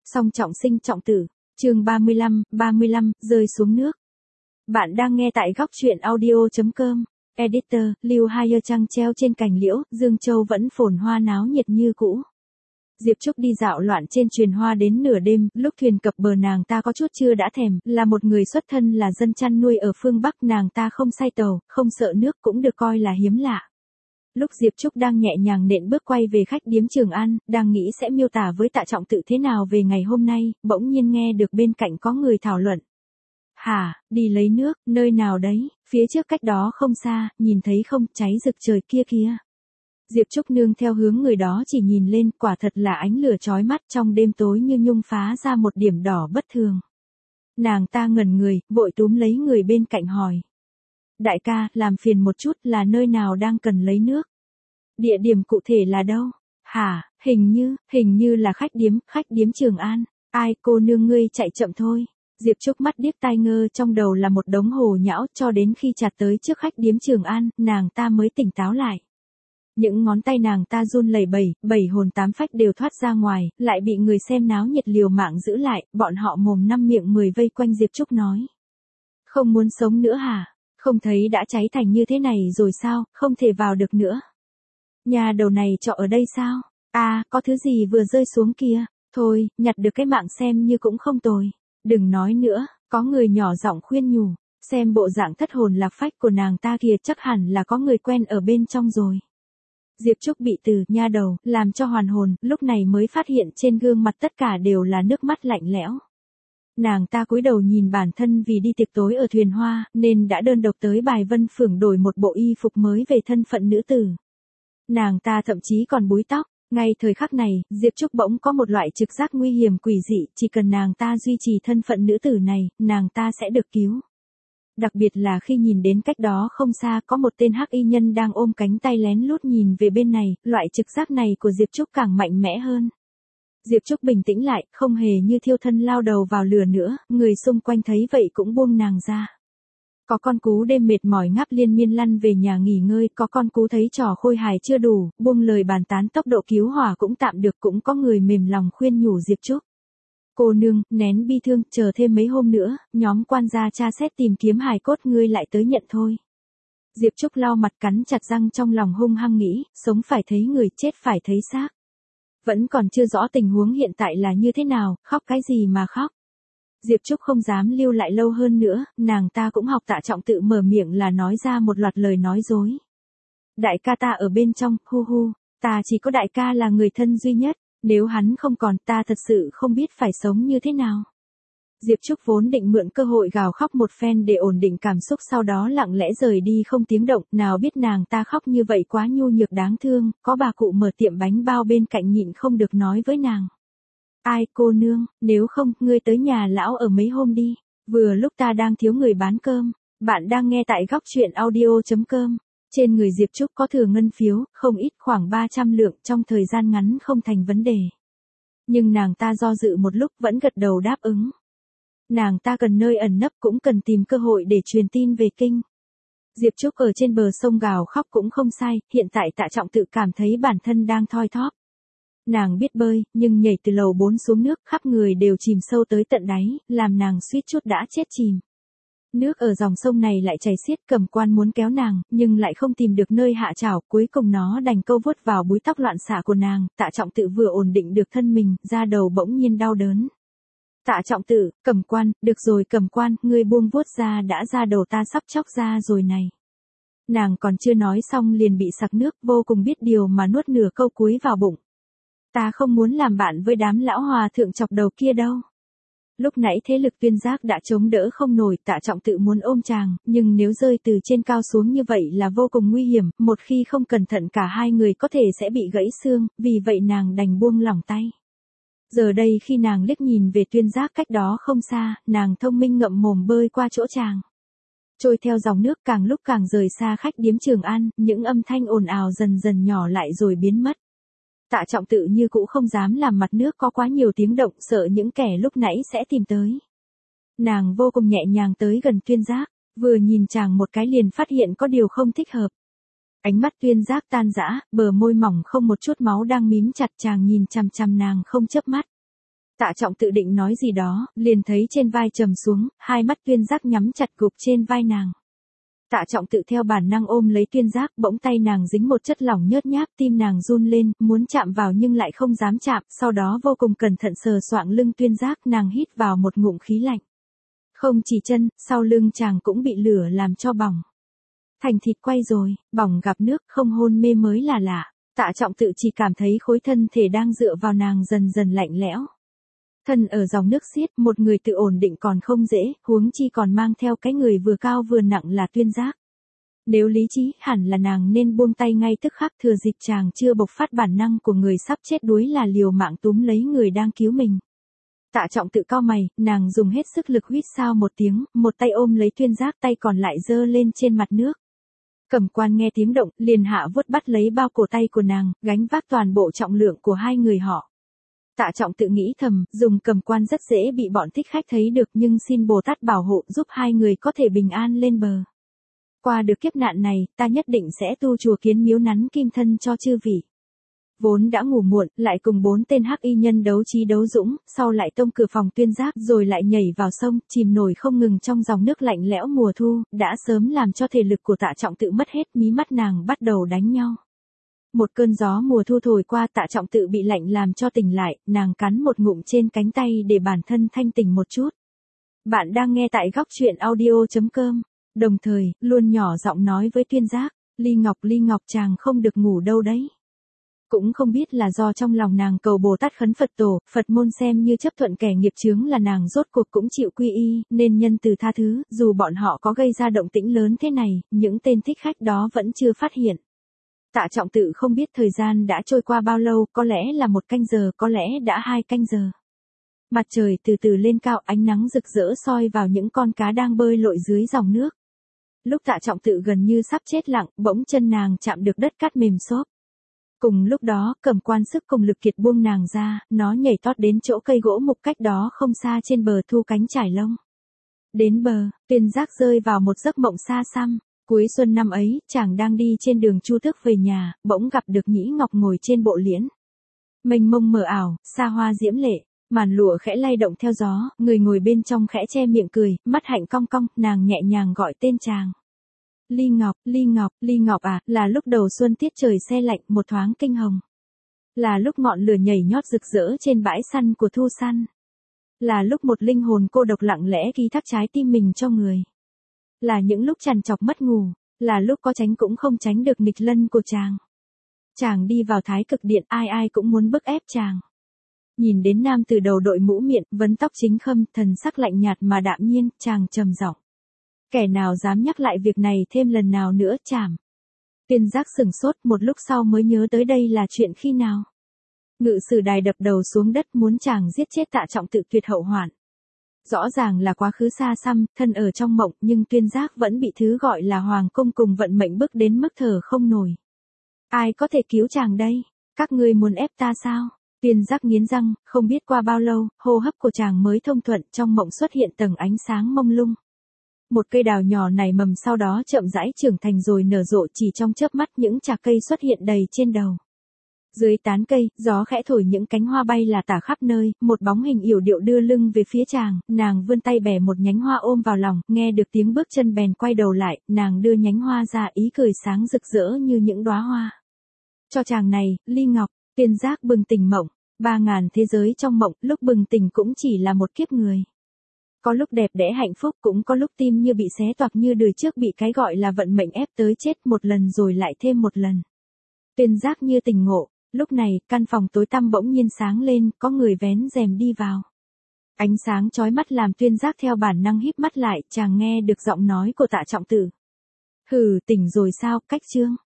Song trọng sinh trọng tử. Chương 35, rơi xuống nước. Bạn đang nghe tại góc truyện audio.com. Editor, Lưu Hire trăng treo trên cành liễu, Dương Châu vẫn phồn hoa náo nhiệt như cũ. Diệp Trúc đi dạo loạn trên truyền hoa đến nửa đêm, lúc thuyền cập bờ nàng ta có chút chưa đã thèm, là một người xuất thân là dân chăn nuôi ở phương Bắc, nàng ta không say tàu, không sợ nước cũng được coi là hiếm lạ. Lúc Diệp Trúc đang nhẹ nhàng nện bước quay về khách điếm Trường An, đang nghĩ sẽ miêu tả với Tạ Trọng Tự thế nào về ngày hôm nay, bỗng nhiên nghe được bên cạnh có người thảo luận. Hả, đi lấy nước, nơi nào đấy, phía trước cách đó không xa, nhìn thấy không, cháy rực trời kia kìa. Diệp Trúc nương theo hướng người đó chỉ nhìn lên, quả thật là ánh lửa chói mắt trong đêm tối như nhung phá ra một điểm đỏ bất thường. Nàng ta ngẩn người, vội túm lấy người bên cạnh hỏi. Đại ca, làm phiền một chút, là nơi nào đang cần lấy nước? Địa điểm cụ thể là đâu? Hả, hình như là khách điếm Trường An. Ai, cô nương ngươi chạy chậm thôi. Diệp Trúc mắt điếc tai ngơ, trong đầu là một đống hồ nhão, cho đến khi chặt tới trước khách điếm Trường An, nàng ta mới tỉnh táo lại. Những ngón tay nàng ta run lẩy bẩy, bảy hồn tám phách đều thoát ra ngoài, lại bị người xem náo nhiệt liều mạng giữ lại, bọn họ mồm năm miệng mười vây quanh Diệp Trúc nói. Không muốn sống nữa hả? Không thấy đã cháy thành như thế này rồi sao, không thể vào được nữa. Nhà đầu này trọ ở đây sao? À, có thứ gì vừa rơi xuống kia, thôi, nhặt được cái mạng xem như cũng không tồi. Đừng nói nữa, có người nhỏ giọng khuyên nhủ, xem bộ dạng thất hồn lạc phách của nàng ta kìa, chắc hẳn là có người quen ở bên trong rồi. Diệp Trúc bị từ nha đầu làm cho hoàn hồn, lúc này mới phát hiện trên gương mặt tất cả đều là nước mắt lạnh lẽo. Nàng ta cúi đầu nhìn bản thân, vì đi tiệc tối ở thuyền hoa, nên đã đơn độc tới Bài Vân Phường đổi một bộ y phục mới về thân phận nữ tử. Nàng ta thậm chí còn búi tóc. Ngay thời khắc này, Diệp Trúc bỗng có một loại trực giác nguy hiểm quỷ dị, chỉ cần nàng ta duy trì thân phận nữ tử này, nàng ta sẽ được cứu. Đặc biệt là khi nhìn đến cách đó không xa có một tên hắc y nhân đang ôm cánh tay lén lút nhìn về bên này, loại trực giác này của Diệp Trúc càng mạnh mẽ hơn. Diệp Trúc bình tĩnh lại, không hề như thiêu thân lao đầu vào lửa nữa, người xung quanh thấy vậy cũng buông nàng ra. Có con cú đêm mệt mỏi ngáp liên miên lăn về nhà nghỉ ngơi, có con cú thấy trò khôi hài chưa đủ, buông lời bàn tán tốc độ cứu hỏa cũng tạm được, cũng có người mềm lòng khuyên nhủ Diệp Trúc. Cô nương, nén bi thương, chờ thêm mấy hôm nữa, nhóm quan gia tra xét tìm kiếm hài cốt, ngươi lại tới nhận thôi. Diệp Trúc lau mặt cắn chặt răng, trong lòng hung hăng nghĩ, sống phải thấy người, chết phải thấy xác. Vẫn còn chưa rõ tình huống hiện tại là như thế nào, khóc cái gì mà khóc. Diệp Trúc không dám lưu lại lâu hơn nữa, nàng ta cũng học Tạ Trọng Tự mở miệng là nói ra một loạt lời nói dối. Đại ca ta ở bên trong, ta chỉ có đại ca là người thân duy nhất, nếu hắn không còn, ta thật sự không biết phải sống như thế nào. Diệp Trúc vốn định mượn cơ hội gào khóc một phen để ổn định cảm xúc, sau đó lặng lẽ rời đi không tiếng động, nào biết nàng ta khóc như vậy quá nhu nhược đáng thương, có bà cụ mở tiệm bánh bao bên cạnh nhịn không được nói với nàng. Ai, cô nương, nếu không, ngươi tới nhà lão ở mấy hôm đi, vừa lúc ta đang thiếu người bán cơm. Bạn đang nghe tại góc truyện audio.com. Trên người Diệp Trúc có thừa ngân phiếu, không ít, khoảng 300 lượng, trong thời gian ngắn không thành vấn đề. Nhưng nàng ta do dự một lúc vẫn gật đầu đáp ứng. Nàng ta cần nơi ẩn nấp, cũng cần tìm cơ hội để truyền tin về kinh. Diệp Trúc ở trên bờ sông gào khóc cũng không sai, hiện tại Tạ Trọng Tự cảm thấy bản thân đang thoi thóp. Nàng biết bơi, nhưng nhảy từ lầu 4 xuống nước, khắp người đều chìm sâu tới tận đáy, làm nàng suýt chút đã chết chìm. Nước ở dòng sông này lại chảy xiết, Cầm Quan muốn kéo nàng, nhưng lại không tìm được nơi hạ trảo, cuối cùng nó đành câu vuốt vào búi tóc loạn xạ của nàng. Tạ Trọng Tự vừa ổn định được thân mình, da đầu bỗng nhiên đau đớn. Tạ Trọng Tự, Cầm Quan, được rồi Cầm Quan, ngươi buông vuốt ra đã, da đầu ta sắp chóc ra rồi này. Nàng còn chưa nói xong liền bị sặc nước, vô cùng biết điều mà nuốt nửa câu cuối vào bụng. Ta không muốn làm bạn với đám lão hòa thượng chọc đầu kia đâu. Lúc nãy thế lực Tuyên Giác đã chống đỡ không nổi, Tạ Trọng Tự muốn ôm chàng, nhưng nếu rơi từ trên cao xuống như vậy là vô cùng nguy hiểm, một khi không cẩn thận cả hai người có thể sẽ bị gãy xương, vì vậy nàng đành buông lỏng tay. Giờ đây khi nàng liếc nhìn về Tuyên Giác cách đó không xa, nàng thông minh ngậm mồm bơi qua chỗ chàng. Trôi theo dòng nước càng lúc càng rời xa khách điếm Trường An, những âm thanh ồn ào dần dần nhỏ lại rồi biến mất. Tạ Trọng Tự như cũ không dám làm mặt nước có quá nhiều tiếng động, sợ những kẻ lúc nãy sẽ tìm tới. Nàng vô cùng nhẹ nhàng tới gần Tuyên Giác, vừa nhìn chàng một cái liền phát hiện có điều không thích hợp. Ánh mắt Tuyên Giác tan rã, bờ môi mỏng không một chút máu đang mím chặt, chàng nhìn chằm chằm nàng không chớp mắt. Tạ Trọng tự định nói gì đó, liền thấy trên vai trầm xuống, hai mắt Tuyên Giác nhắm chặt gục trên vai nàng. Tạ Trọng tự theo bản năng ôm lấy Tuyên Giác, bỗng tay nàng dính một chất lỏng nhớt nháp, tim nàng run lên, muốn chạm vào nhưng lại không dám chạm, sau đó vô cùng cẩn thận sờ soạng lưng Tuyên Giác, nàng hít vào một ngụm khí lạnh. Không chỉ chân, sau lưng chàng cũng bị lửa làm cho bỏng. Thành thịt quay rồi, bỏng gặp nước, không hôn mê mới là lạ. Tạ Trọng tự chỉ cảm thấy khối thân thể đang dựa vào nàng dần dần lạnh lẽo. Thân ở dòng nước xiết, một người tự ổn định còn không dễ, huống chi còn mang theo cái người vừa cao vừa nặng là Tuyên Giác. Nếu lý trí, hẳn là nàng nên buông tay ngay tức khắc, thừa dịp chàng chưa bộc phát bản năng của người sắp chết đuối là liều mạng túm lấy người đang cứu mình. Tạ Trọng tự cau mày, nàng dùng hết sức lực huýt sao một tiếng, một tay ôm lấy Tuyên Giác, tay còn lại giơ lên trên mặt nước. Cẩm quan nghe tiếng động, liền hạ vuốt bắt lấy bao cổ tay của nàng, gánh vác toàn bộ trọng lượng của hai người họ. Tạ Trọng tự nghĩ thầm, dùng cầm quan rất dễ bị bọn thích khách thấy được, nhưng xin Bồ Tát bảo hộ giúp hai người có thể bình an lên bờ. Qua được kiếp nạn này, ta nhất định sẽ tu chùa Kiến Miếu nắn kim thân cho chư vị. Vốn đã ngủ muộn, lại cùng 4 tên hắc y nhân đấu trí đấu dũng, sau lại tông cửa phòng Tuyên Giác, rồi lại nhảy vào sông, chìm nổi không ngừng trong dòng nước lạnh lẽo mùa thu, đã sớm làm cho thể lực của Tạ Trọng tự mất hết, mí mắt nàng bắt đầu đánh nhau. Một cơn gió mùa thu thổi qua, Tạ Trọng tự bị lạnh làm cho tỉnh lại, nàng cắn một ngụm trên cánh tay để bản thân thanh tỉnh một chút. Bạn đang nghe tại góc truyện audio.com, đồng thời, luôn nhỏ giọng nói với Tuyên Giác, Ly Ngọc chàng không được ngủ đâu đấy. Cũng không biết là do trong lòng nàng cầu Bồ Tát khấn Phật tổ, Phật môn xem như chấp thuận kẻ nghiệp chướng là nàng rốt cuộc cũng chịu quy y, nên nhân từ tha thứ, dù bọn họ có gây ra động tĩnh lớn thế này, những tên thích khách đó vẫn chưa phát hiện. Tạ Trọng tự không biết thời gian đã trôi qua bao lâu, có lẽ là 1 canh giờ, có lẽ đã 2 canh giờ. Mặt trời từ từ lên cao, ánh nắng rực rỡ soi vào những con cá đang bơi lội dưới dòng nước. Lúc Tạ Trọng tự gần như sắp chết lặng, bỗng chân nàng chạm được đất cát mềm xốp. Cùng lúc đó, Cẩm quan sức cùng lực kiệt buông nàng ra, nó nhảy tót đến chỗ cây gỗ mục cách đó không xa trên bờ thu cánh trải lông. Đến bờ, Tuyên Giác rơi vào một giấc mộng xa xăm. Cuối xuân năm ấy, chàng đang đi trên đường Chu Tước về nhà, bỗng gặp được Nhĩ Ngọc ngồi trên bộ liễn. Mênh mông mờ ảo, xa hoa diễm lệ, màn lụa khẽ lay động theo gió, người ngồi bên trong khẽ che miệng cười, mắt hạnh cong cong, nàng nhẹ nhàng gọi tên chàng. Ly Ngọc à, là lúc đầu xuân tiết trời se lạnh, một thoáng kinh hồng. Là lúc ngọn lửa nhảy nhót rực rỡ trên bãi săn của thu săn. Là lúc một linh hồn cô độc lặng lẽ ký thác trái tim mình cho người. Là những lúc trằn trọc mất ngủ, là lúc có tránh cũng không tránh được nghịch lân của chàng. Chàng đi vào Thái Cực Điện, ai cũng muốn bức ép chàng. Nhìn đến nam từ đầu đội mũ miệng, vấn tóc chính khâm, thần sắc lạnh nhạt mà đạm nhiên, chàng trầm giọng. Kẻ nào dám nhắc lại việc này thêm lần nào nữa chảm. Tuyên Giác sửng sốt, một lúc sau mới nhớ tới đây là chuyện khi nào. Ngự sử đài đập đầu xuống đất muốn chàng giết chết Tạ Trọng tự tuyệt hậu hoạn. Rõ ràng là quá khứ xa xăm, thân ở trong mộng, nhưng Tuyên Giác vẫn bị thứ gọi là hoàng cung cùng vận mệnh bức đến mức thở không nổi. Ai có thể cứu chàng đây? Các ngươi muốn ép ta sao? Tuyên Giác nghiến răng, không biết qua bao lâu, hô hấp của chàng mới thông thuận, trong mộng xuất hiện tầng ánh sáng mông lung. Một cây đào nhỏ nảy mầm sau đó chậm rãi trưởng thành rồi nở rộ, chỉ trong chớp mắt những chạc cây xuất hiện đầy trên đầu. Dưới tán cây, gió khẽ thổi những cánh hoa bay là tả khắp nơi, một bóng hình yểu điệu đưa lưng về phía chàng, nàng vươn tay bẻ một nhánh hoa ôm vào lòng, nghe được tiếng bước chân bèn quay đầu lại, nàng đưa nhánh hoa ra, ý cười sáng rực rỡ như những đóa hoa. Cho chàng này, Ly Ngọc. Tuyên Giác bừng tỉnh mộng, 3000 thế giới trong mộng, lúc bừng tỉnh cũng chỉ là một kiếp người. Có lúc đẹp đẽ hạnh phúc, cũng có lúc tim như bị xé toạc, như đời trước bị cái gọi là vận mệnh ép tới chết một lần rồi lại thêm một lần. Tuyên Giác như tỉnh ngộ, lúc này, căn phòng tối tăm bỗng nhiên sáng lên, có người vén rèm đi vào. Ánh sáng chói mắt làm Tuyên Giác theo bản năng híp mắt lại, chàng nghe được giọng nói của Tạ Trọng Tử. Hừ, tỉnh rồi sao, Cách Trương?